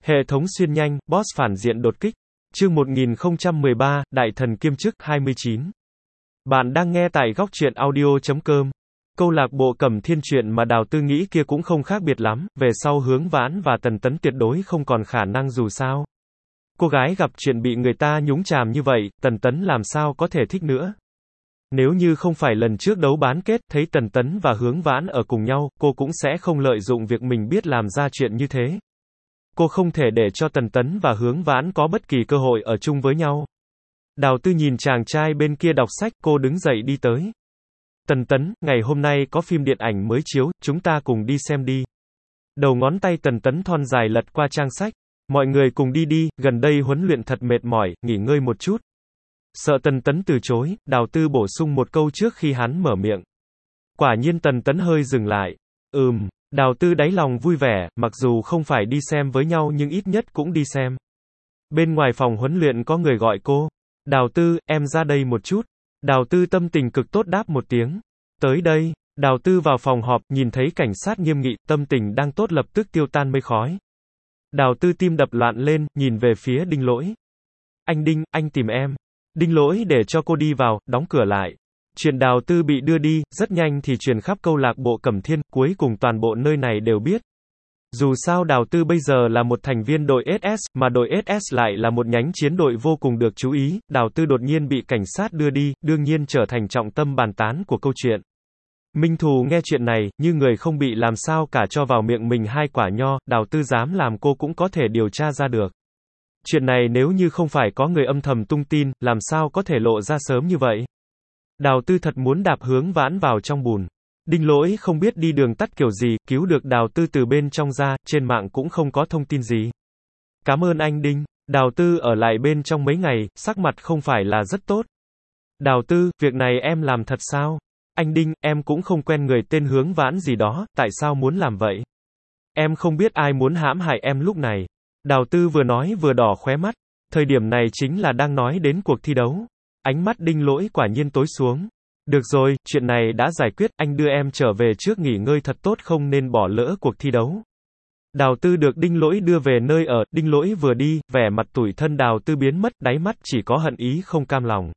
Hệ thống xuyên nhanh, boss phản diện đột kích. Chương 1013, Đại thần kiêm chức 29. Bạn đang nghe tại góc truyện audio.com. Câu lạc bộ Cẩm Thiên chuyện mà Đào Tư nghĩ kia cũng không khác biệt lắm, về sau Hướng Vãn và Tần Tấn tuyệt đối không còn khả năng dù sao. Cô gái gặp chuyện bị người ta nhúng chàm như vậy, Tần Tấn làm sao có thể thích nữa. Nếu như không phải lần trước đấu bán kết, thấy Tần Tấn và Hướng Vãn ở cùng nhau, cô cũng sẽ không lợi dụng việc mình biết làm ra chuyện như thế. Cô không thể để cho Tần Tấn và Hướng Vãn có bất kỳ cơ hội ở chung với nhau. Đào Tư nhìn chàng trai bên kia đọc sách, cô đứng dậy đi tới. Tần Tấn, ngày hôm nay có phim điện ảnh mới chiếu, chúng ta cùng đi xem đi. Đầu ngón tay Tần Tấn thon dài lật qua trang sách. Mọi người cùng đi đi, gần đây huấn luyện thật mệt mỏi, nghỉ ngơi một chút. Sợ Tần Tấn từ chối, Đào Tư bổ sung một câu trước khi hắn mở miệng. Quả nhiên Tần Tấn hơi dừng lại. Đào Tư đáy lòng vui vẻ, mặc dù không phải đi xem với nhau nhưng ít nhất cũng đi xem. Bên ngoài phòng huấn luyện có người gọi cô. Đào Tư, em ra đây một chút. Đào Tư tâm tình cực tốt đáp một tiếng. Tới đây. Đào Tư vào phòng họp, nhìn thấy cảnh sát nghiêm nghị, tâm tình đang tốt lập tức tiêu tan mây khói. Đào Tư tim đập loạn lên, nhìn về phía Đinh Lỗi. Anh Đinh, anh tìm em. Đinh Lỗi để cho cô đi vào, đóng cửa lại. Chuyện Đào Tư bị đưa đi, rất nhanh thì truyền khắp câu lạc bộ Cẩm Thiên, cuối cùng toàn bộ nơi này đều biết. Dù sao Đào Tư bây giờ là một thành viên đội SS, mà đội SS lại là một nhánh chiến đội vô cùng được chú ý, Đào Tư đột nhiên bị cảnh sát đưa đi, đương nhiên trở thành trọng tâm bàn tán của câu chuyện. Minh Thù nghe chuyện này, như người không bị làm sao cả cho vào miệng mình 2 quả nho, Đào Tư dám làm cô cũng có thể điều tra ra được. Chuyện này nếu như không phải có người âm thầm tung tin, làm sao có thể lộ ra sớm như vậy? Đào Tư thật muốn đạp Hướng Vãn vào trong bùn. Đinh Lỗi không biết đi đường tắt kiểu gì, cứu được Đào Tư từ bên trong ra, trên mạng cũng không có thông tin gì. Cảm ơn anh Đinh. Đào Tư ở lại bên trong mấy ngày, sắc mặt không phải là rất tốt. Đào Tư, việc này em làm thật sao? Anh Đinh, em cũng không quen người tên Hướng Vãn gì đó, tại sao muốn làm vậy? Em không biết ai muốn hãm hại em lúc này. Đào Tư vừa nói vừa đỏ khóe mắt. Thời điểm này chính là đang nói đến cuộc thi đấu. Ánh mắt Đinh Lỗi quả nhiên tối xuống. Được rồi, chuyện này đã giải quyết, anh đưa em trở về trước nghỉ ngơi thật tốt không nên bỏ lỡ cuộc thi đấu. Đào Tư được Đinh Lỗi đưa về nơi ở, Đinh Lỗi vừa đi, vẻ mặt tủi thân Đào Tư biến mất, đáy mắt chỉ có hận ý không cam lòng.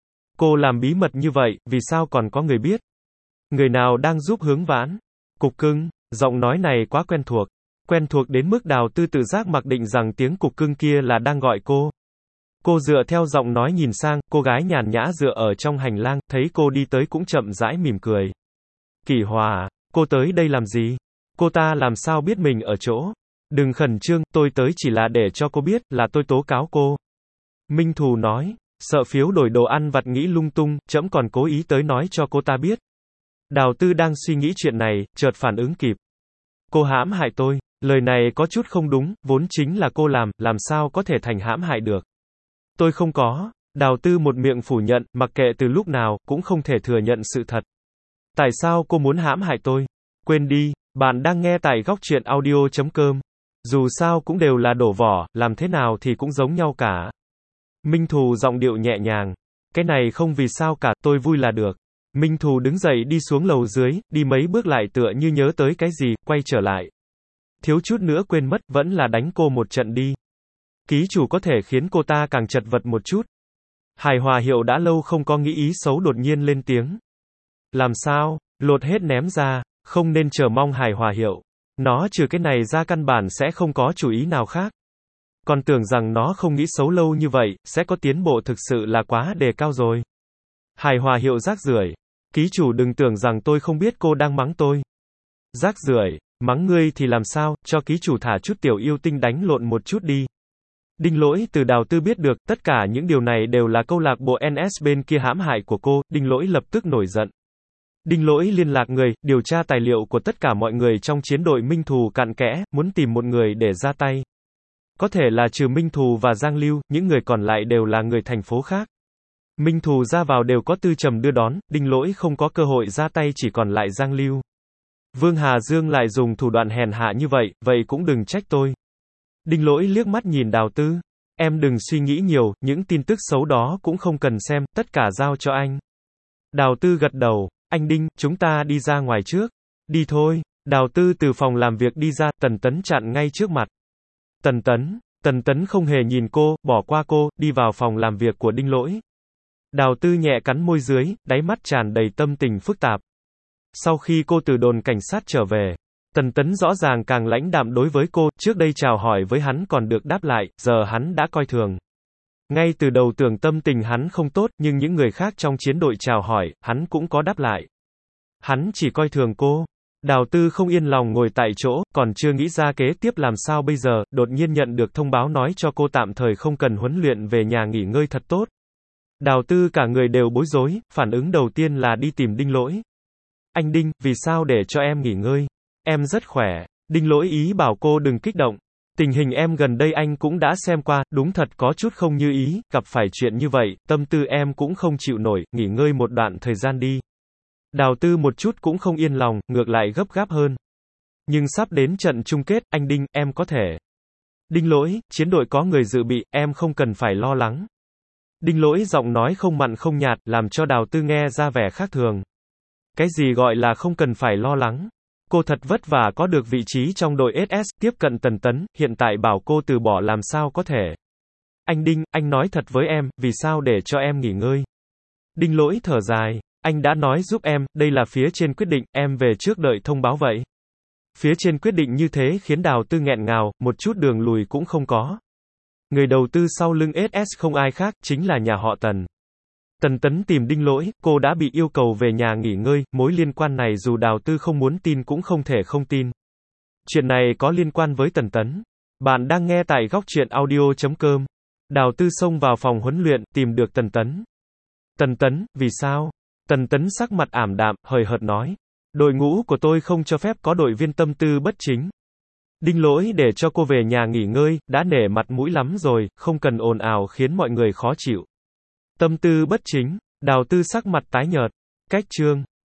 Cô làm bí mật như vậy, vì sao còn có người biết? Người nào đang giúp Hướng Vãn? Cục Cưng, giọng nói này quá quen thuộc. Quen thuộc đến mức Đào Tư tự giác mặc định rằng tiếng Cục Cưng kia là đang gọi cô. Cô dựa theo giọng nói nhìn sang, cô gái nhàn nhã dựa ở trong hành lang, thấy cô đi tới cũng chậm rãi mỉm cười. Kỷ Hòa, cô tới đây làm gì? Cô ta làm sao biết mình ở chỗ? Đừng khẩn trương, tôi tới chỉ là để cho cô biết, là tôi tố cáo cô. Minh Thù nói, sợ phiếu đổi đồ ăn vặt nghĩ lung tung, trẫm còn cố ý tới nói cho cô ta biết. Đào Tư đang suy nghĩ chuyện này, chợt phản ứng kịp. Cô hãm hại tôi, lời này có chút không đúng, vốn chính là cô làm sao có thể thành hãm hại được. Tôi không có. Đào Tư một miệng phủ nhận, mặc kệ từ lúc nào, cũng không thể thừa nhận sự thật. Tại sao cô muốn hãm hại tôi? Quên đi, bạn đang nghe tại góc truyện audio.com. Dù sao cũng đều là đổ vỏ, làm thế nào thì cũng giống nhau cả. Minh Thù giọng điệu nhẹ nhàng. Cái này không vì sao cả, tôi vui là được. Minh Thù đứng dậy đi xuống lầu dưới, đi mấy bước lại tựa như nhớ tới cái gì, quay trở lại. Thiếu chút nữa quên mất, vẫn là đánh cô một trận đi. Ký chủ có thể khiến cô ta càng chật vật một chút. Hài Hòa Hiệu đã lâu không có nghĩ ý xấu đột nhiên lên tiếng. Làm sao? Lột hết ném ra, không nên chờ mong Hài Hòa Hiệu. Nó trừ cái này ra căn bản sẽ không có chủ ý nào khác. Còn tưởng rằng nó không nghĩ xấu lâu như vậy, sẽ có tiến bộ thực sự là quá đề cao rồi. Hài Hòa Hiệu rác rưởi. Ký chủ đừng tưởng rằng tôi không biết cô đang mắng tôi. Rác rưởi, mắng ngươi thì làm sao, cho ký chủ thả chút tiểu yêu tinh đánh lộn một chút đi. Đinh Lỗi từ Đào Tư biết được, tất cả những điều này đều là câu lạc bộ NS bên kia hãm hại của cô, Đinh Lỗi lập tức nổi giận. Đinh Lỗi liên lạc người, điều tra tài liệu của tất cả mọi người trong chiến đội Minh Thù cặn kẽ, muốn tìm một người để ra tay. Có thể là trừ Minh Thù và Giang Lưu, những người còn lại đều là người thành phố khác. Minh Thù ra vào đều có Tư Trầm đưa đón, Đinh Lỗi không có cơ hội ra tay chỉ còn lại Giang Lưu. Vương Hà Dương lại dùng thủ đoạn hèn hạ như vậy cũng đừng trách tôi. Đinh Lỗi liếc mắt nhìn Đào Tư. Em đừng suy nghĩ nhiều, những tin tức xấu đó cũng không cần xem, tất cả giao cho anh. Đào Tư gật đầu. Anh Đinh, chúng ta đi ra ngoài trước. Đi thôi. Đào Tư từ phòng làm việc đi ra, Tần Tấn chặn ngay trước mặt. Tần Tấn không hề nhìn cô, bỏ qua cô, đi vào phòng làm việc của Đinh Lỗi. Đào Tư nhẹ cắn môi dưới, đáy mắt tràn đầy tâm tình phức tạp. Sau khi cô từ đồn cảnh sát trở về, Tần Tấn rõ ràng càng lãnh đạm đối với cô, trước đây chào hỏi với hắn còn được đáp lại, giờ hắn đã coi thường. Ngay từ đầu tưởng tâm tình hắn không tốt, nhưng những người khác trong chiến đội chào hỏi, hắn cũng có đáp lại. Hắn chỉ coi thường cô. Đào Tư không yên lòng ngồi tại chỗ, còn chưa nghĩ ra kế tiếp làm sao bây giờ, đột nhiên nhận được thông báo nói cho cô tạm thời không cần huấn luyện về nhà nghỉ ngơi thật tốt. Đào Tư cả người đều bối rối, phản ứng đầu tiên là đi tìm Đinh Lỗi. Anh Đinh, vì sao để cho em nghỉ ngơi? Em rất khỏe. Đinh Lỗi ý bảo cô đừng kích động. Tình hình em gần đây anh cũng đã xem qua, đúng thật có chút không như ý, gặp phải chuyện như vậy, tâm tư em cũng không chịu nổi, nghỉ ngơi một đoạn thời gian đi. Đào Tư một chút cũng không yên lòng, ngược lại gấp gáp hơn. Nhưng sắp đến trận chung kết, anh Đinh, em có thể. Đinh Lỗi, chiến đội có người dự bị, em không cần phải lo lắng. Đinh Lỗi giọng nói không mặn không nhạt, làm cho Đào Tư nghe ra vẻ khác thường. Cái gì gọi là không cần phải lo lắng? Cô thật vất vả có được vị trí trong đội SS, tiếp cận Tần Tấn, hiện tại bảo cô từ bỏ làm sao có thể. Anh Đinh, anh nói thật với em, vì sao để cho em nghỉ ngơi? Đinh Lỗi thở dài, anh đã nói giúp em, đây là phía trên quyết định, em về trước đợi thông báo vậy. Phía trên quyết định như thế khiến Đào Tư nghẹn ngào, một chút đường lùi cũng không có. Người đầu tư sau lưng SS không ai khác, chính là nhà họ Tần. Tần Tấn tìm Đinh Lỗi, cô đã bị yêu cầu về nhà nghỉ ngơi, mối liên quan này dù Đào Tư không muốn tin cũng không thể không tin. Chuyện này có liên quan với Tần Tấn. Bạn đang nghe tại góc truyện audio.com. Đào Tư xông vào phòng huấn luyện, tìm được Tần Tấn. Tần Tấn, vì sao? Tần Tấn sắc mặt ảm đạm, hời hợt nói. Đội ngũ của tôi không cho phép có đội viên tâm tư bất chính. Đinh Lỗi để cho cô về nhà nghỉ ngơi, đã nể mặt mũi lắm rồi, không cần ồn ào khiến mọi người khó chịu. Tâm tư bất chính, Đào Tư sắc mặt tái nhợt. Cách chương